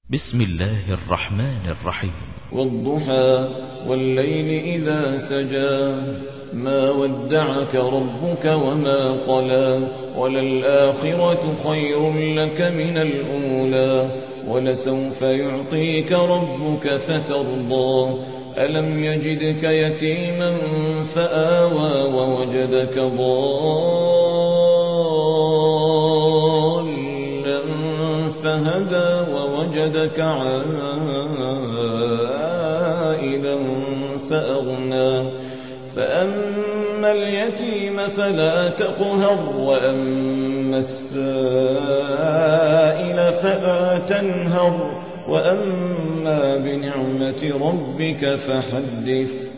بسم الله الرحمن الرحيم. والضحى والليل إذا سجى ما ودعك ربك وما قلى وللآخرة خير لك من الأولى ولسوف يعطيك ربك فترضى ألم يجدك يتيما فآوى ووجدك ضالا فهدى ووجدك عائلا فأغنى فأما اليتيم فلا تقهر وأما السائل فلا تنهر وأما بنعمة ربك فحدث